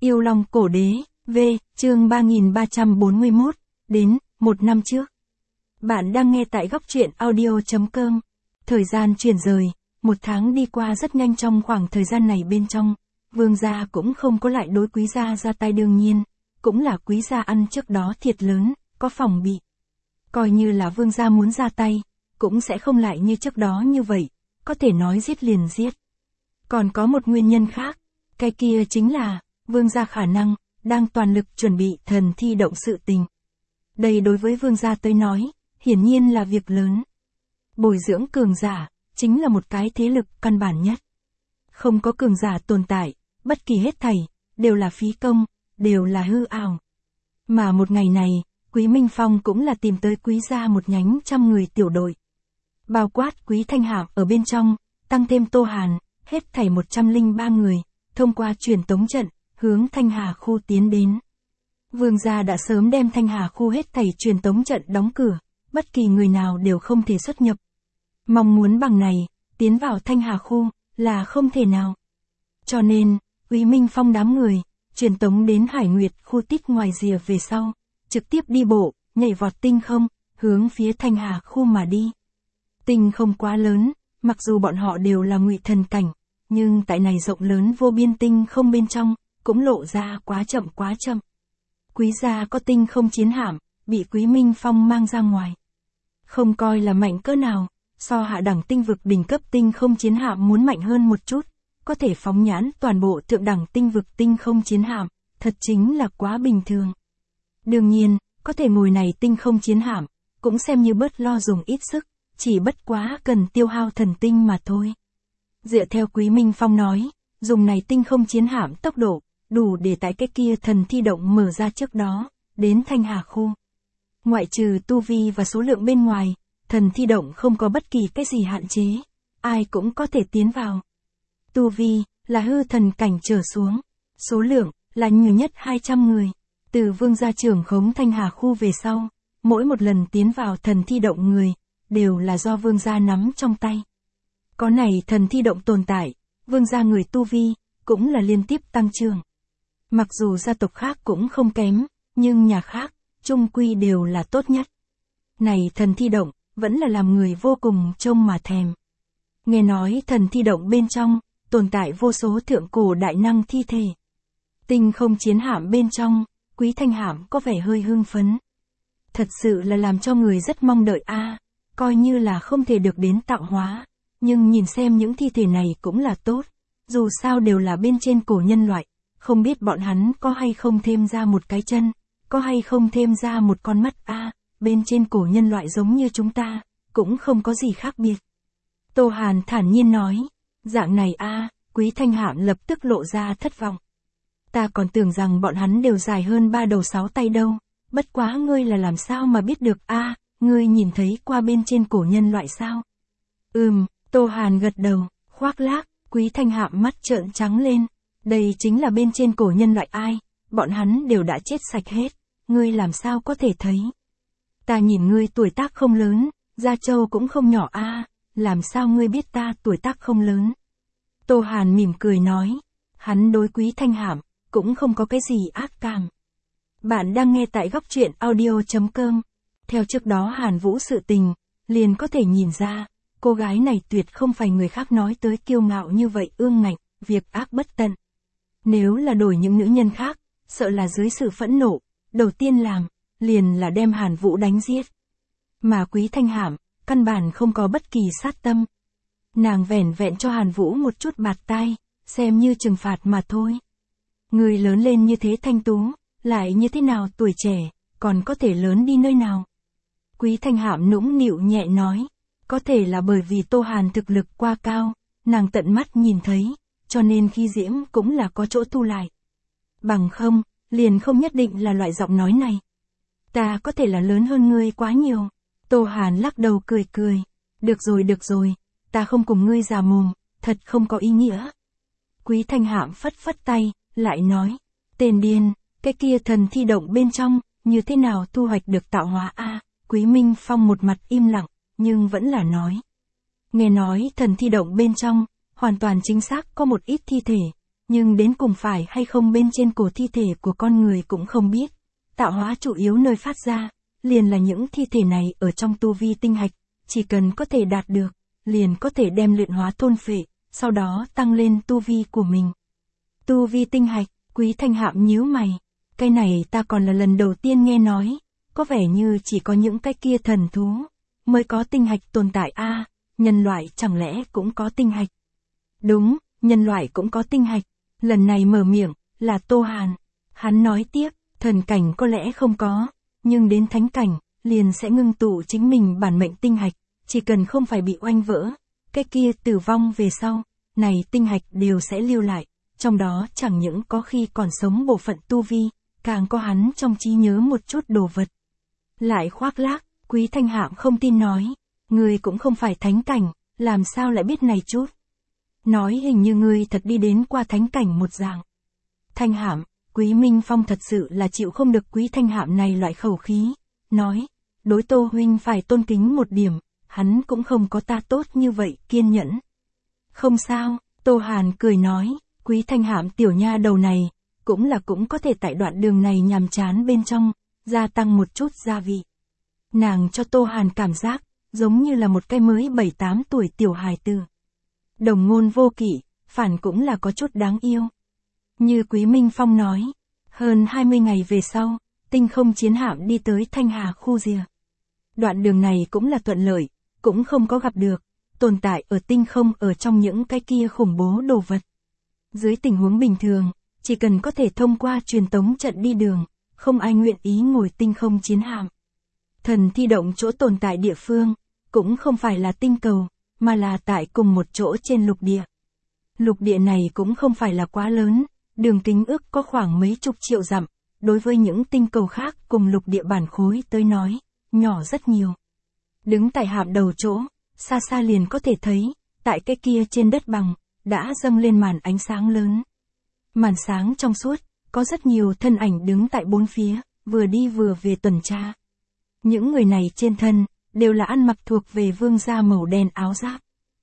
Yêu Long Cổ Đế, V, chương 3341, đến, 1 năm trước. Bạn đang nghe tại góc truyện audio.com. Thời gian chuyển rời, 1 tháng đi qua rất nhanh. Trong khoảng thời gian này bên trong, Vương gia cũng không có lại đối Quý gia ra tay, đương nhiên, cũng là Quý gia ăn trước đó thiệt lớn, có phòng bị. Coi như là Vương gia muốn ra tay, cũng sẽ không lại như trước đó như vậy, có thể nói giết liền giết. Còn có một nguyên nhân khác, cái kia chính là, Vương gia khả năng, đang toàn lực chuẩn bị thần thi động sự tình. Đây đối với Vương gia tới nói, hiển nhiên là việc lớn. Bồi dưỡng cường giả, chính là một cái thế lực căn bản nhất. Không có cường giả tồn tại, bất kỳ hết thảy, đều là phí công, đều là hư ảo. Mà một ngày này, Quý Minh Phong cũng là tìm tới Quý gia một nhánh 100 người tiểu đội. Bao quát Quý Thanh Hạm ở bên trong, tăng thêm Tô Hàn, hết thảy 103 người, thông qua truyền tống trận, hướng Thanh Hà khu tiến đến. Vương gia đã sớm đem Thanh Hà khu hết thảy truyền tống trận đóng cửa, bất kỳ người nào đều không thể xuất nhập. Mong muốn bằng này, tiến vào Thanh Hà khu, là không thể nào. Cho nên, Quý Minh Phong đám người, truyền tống đến Hải Nguyệt khu tít ngoài rìa về sau, trực tiếp đi bộ, nhảy vọt tinh không, hướng phía Thanh Hà khu mà đi. Tinh không quá lớn, mặc dù bọn họ đều là ngụy thần cảnh, nhưng tại này rộng lớn vô biên tinh không bên trong, cũng lộ ra quá chậm quá chậm. Quý gia có tinh không chiến hạm, bị Quý Minh Phong mang ra ngoài. Không coi là mạnh cỡ nào, so hạ đẳng tinh vực đỉnh cấp tinh không chiến hạm muốn mạnh hơn một chút, có thể phóng nhãn toàn bộ thượng đẳng tinh vực tinh không chiến hạm, thật chính là quá bình thường. Đương nhiên, có thể ngồi này tinh không chiến hạm, cũng xem như bớt lo dùng ít sức, chỉ bất quá cần tiêu hao thần tinh mà thôi. Dựa theo Quý Minh Phong nói, dùng này tinh không chiến hạm tốc độ, đủ để tại cái kia thần thi động mở ra trước đó, đến Thanh Hà khu. Ngoại trừ tu vi và số lượng bên ngoài, thần thi động không có bất kỳ cái gì hạn chế, ai cũng có thể tiến vào. Tu vi, là hư thần cảnh trở xuống, số lượng, là nhiều nhất 200 người. Từ Vương gia trưởng khống Thanh Hà khu về sau, mỗi một lần tiến vào thần thi động người, đều là do Vương gia nắm trong tay. Có này thần thi động tồn tại, Vương gia người tu vi, cũng là liên tiếp tăng trưởng. Mặc dù gia tộc khác cũng không kém, nhưng nhà khác, chung quy đều là tốt nhất. Này thần thi động, vẫn là làm người vô cùng trông mà thèm. Nghe nói thần thi động bên trong, tồn tại vô số thượng cổ đại năng thi thể. Tinh không chiến hạm bên trong, Quý Thanh Hạm có vẻ hơi hưng phấn. Thật sự là làm cho người rất mong đợi coi như là không thể được đến tạo hóa, nhưng nhìn xem những thi thể này cũng là tốt, dù sao đều là bên trên cổ nhân loại, không biết bọn hắn có hay không thêm ra một cái chân, có hay không thêm ra một con mắt bên trên cổ nhân loại giống như chúng ta, cũng không có gì khác biệt. Tô Hàn thản nhiên nói, dạng này Quý Thanh Hạm lập tức lộ ra thất vọng. Ta còn tưởng rằng bọn hắn đều dài hơn 3 đầu 6 tay đâu, bất quá ngươi là làm sao mà biết được ngươi nhìn thấy qua bên trên cổ nhân loại sao? Tô Hàn gật đầu, khoác lác, Quý Thanh Hạm mắt trợn trắng lên, đây chính là bên trên cổ nhân loại bọn hắn đều đã chết sạch hết, ngươi làm sao có thể thấy? Ta nhìn ngươi tuổi tác không lớn, Gia Châu cũng không nhỏ làm sao ngươi biết ta tuổi tác không lớn? Tô Hàn mỉm cười nói, hắn đối Quý Thanh Hạm, cũng không có cái gì ác cảm. Bạn đang nghe tại góc truyện audio.com. Theo trước đó Hàn Vũ sự tình, liền có thể nhìn ra, cô gái này tuyệt không phải người khác nói tới kiêu ngạo như vậy ương ngạnh, việc ác bất tận. Nếu là đổi những nữ nhân khác, sợ là dưới sự phẫn nộ, đầu tiên làm, liền là đem Hàn Vũ đánh giết. Mà Quý Thanh Hạm, căn bản không có bất kỳ sát tâm. Nàng vẻn vẹn cho Hàn Vũ một chút bạt tai, xem như trừng phạt mà thôi. Người lớn lên như thế thanh tú, lại như thế nào tuổi trẻ, còn có thể lớn đi nơi nào? Quý Thanh Hạm nũng nịu nhẹ nói, có thể là bởi vì Tô Hàn thực lực quá cao, nàng tận mắt nhìn thấy, cho nên khi diễm cũng là có chỗ thu lại. Bằng không, liền không nhất định là loại giọng nói này. Ta có thể là lớn hơn ngươi quá nhiều. Tô Hàn lắc đầu cười cười, được rồi, ta không cùng ngươi già mồm, thật không có ý nghĩa. Quý Thanh Hạm phất phất tay, lại nói, tên điên, cái kia thần thi động bên trong, như thế nào thu hoạch được tạo hóa Quý Minh Phong một mặt im lặng, nhưng vẫn là nói. Nghe nói thần thi động bên trong, hoàn toàn chính xác có một ít thi thể, nhưng đến cùng phải hay không bên trên cổ thi thể của con người cũng không biết. Tạo hóa chủ yếu nơi phát ra, liền là những thi thể này ở trong tu vi tinh hạch, chỉ cần có thể đạt được, liền có thể đem luyện hóa thôn phệ, sau đó tăng lên tu vi của mình. Tu vi tinh hạch, Quý Thanh Hạm nhíu mày, cái này ta còn là lần đầu tiên nghe nói, có vẻ như chỉ có những cái kia thần thú mới có tinh hạch tồn tại a, nhân loại chẳng lẽ cũng có tinh hạch? Đúng, nhân loại cũng có tinh hạch. Lần này mở miệng là Tô Hàn. Hắn nói tiếp, thần cảnh có lẽ không có, nhưng đến thánh cảnh liền sẽ ngưng tụ chính mình bản mệnh tinh hạch, chỉ cần không phải bị oanh vỡ, cái kia tử vong về sau, này tinh hạch đều sẽ lưu lại, trong đó chẳng những có khi còn sống bộ phận tu vi, càng có hắn trong trí nhớ một chút đồ vật. Lại khoác lác, Quý Thanh Hạm không tin nói, ngươi cũng không phải thánh cảnh, làm sao lại biết này chút? Nói hình như ngươi thật đi đến qua thánh cảnh một dạng. Thanh Hạm, Quý Minh Phong thật sự là chịu không được Quý Thanh Hạm này loại khẩu khí, nói, đối Tô huynh phải tôn kính một điểm, hắn cũng không có ta tốt như vậy, kiên nhẫn. Không sao, Tô Hàn cười nói, Quý Thanh Hạm tiểu nha đầu này, cũng có thể tại đoạn đường này nhàm chán bên trong, gia tăng một chút gia vị. Nàng cho Tô Hàn cảm giác, giống như là một cái mới 7-8 tuổi tiểu hài tử. Đồng ngôn vô kỷ, phản cũng là có chút đáng yêu. Như Quý Minh Phong nói, hơn 20 ngày về sau, tinh không chiến hạm đi tới Thanh Hà khu rìa. Đoạn đường này cũng là thuận lợi, cũng không có gặp được, tồn tại ở tinh không ở trong những cái kia khủng bố đồ vật. Dưới tình huống bình thường, chỉ cần có thể thông qua truyền tống trận đi đường, không ai nguyện ý ngồi tinh không chiến hạm. Thần thi động chỗ tồn tại địa phương, cũng không phải là tinh cầu, mà là tại cùng một chỗ trên lục địa. Lục địa này cũng không phải là quá lớn, đường kính ước có khoảng mấy chục triệu dặm, đối với những tinh cầu khác cùng lục địa bản khối tới nói, nhỏ rất nhiều. Đứng tại hạm đầu chỗ, xa xa liền có thể thấy, tại cái kia trên đất bằng, đã dâng lên màn ánh sáng lớn. Màn sáng trong suốt, có rất nhiều thân ảnh đứng tại bốn phía, vừa đi vừa về tuần tra. Những người này trên thân, đều là ăn mặc thuộc về vương gia màu đen áo giáp.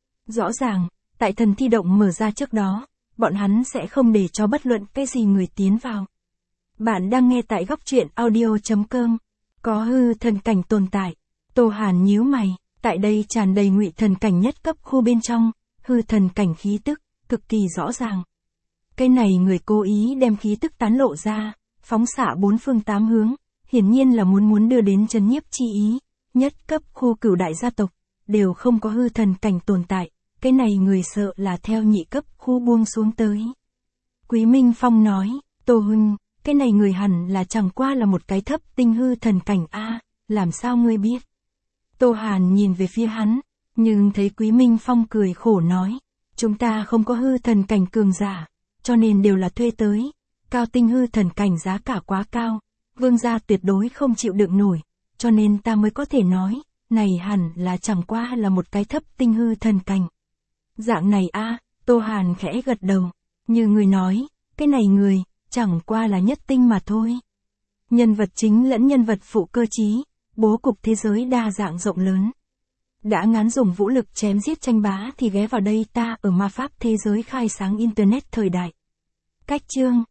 Rõ ràng, tại thần thi động mở ra trước đó, bọn hắn sẽ không để cho bất luận cái gì người tiến vào. Bạn đang nghe tại góc truyện audio.com. Có hư thần cảnh tồn tại. Tô Hàn nhíu mày, tại đây tràn đầy ngụy thần cảnh nhất cấp khu bên trong, hư thần cảnh khí tức, cực kỳ rõ ràng. Cái này người cố ý đem khí tức tán lộ ra, phóng xạ bốn phương tám hướng, hiển nhiên là muốn đưa đến trấn nhiếp chi ý. Nhất cấp khu cửu đại gia tộc, đều không có hư thần cảnh tồn tại, cái này người sợ là theo nhị cấp khu buông xuống tới. Quý Minh Phong nói, Tô huynh, cái này người hẳn là chẳng qua là một cái thấp tinh hư thần cảnh a, làm sao ngươi biết? Tô Hàn nhìn về phía hắn, nhưng thấy Quý Minh Phong cười khổ nói, chúng ta không có hư thần cảnh cường giả, cho nên đều là thuê tới, cao tinh hư thần cảnh giá cả quá cao, vương gia tuyệt đối không chịu đựng nổi, cho nên ta mới có thể nói, này hẳn là chẳng qua là một cái thấp tinh hư thần cảnh. Dạng này a, Tô Hàn khẽ gật đầu, như người nói, cái này người, chẳng qua là nhất tinh mà thôi. Nhân vật chính lẫn nhân vật phụ cơ trí, bố cục thế giới đa dạng rộng lớn. Đã ngán dùng vũ lực chém giết tranh bá thì ghé vào đây ta ở ma pháp thế giới khai sáng internet thời đại. Cách chương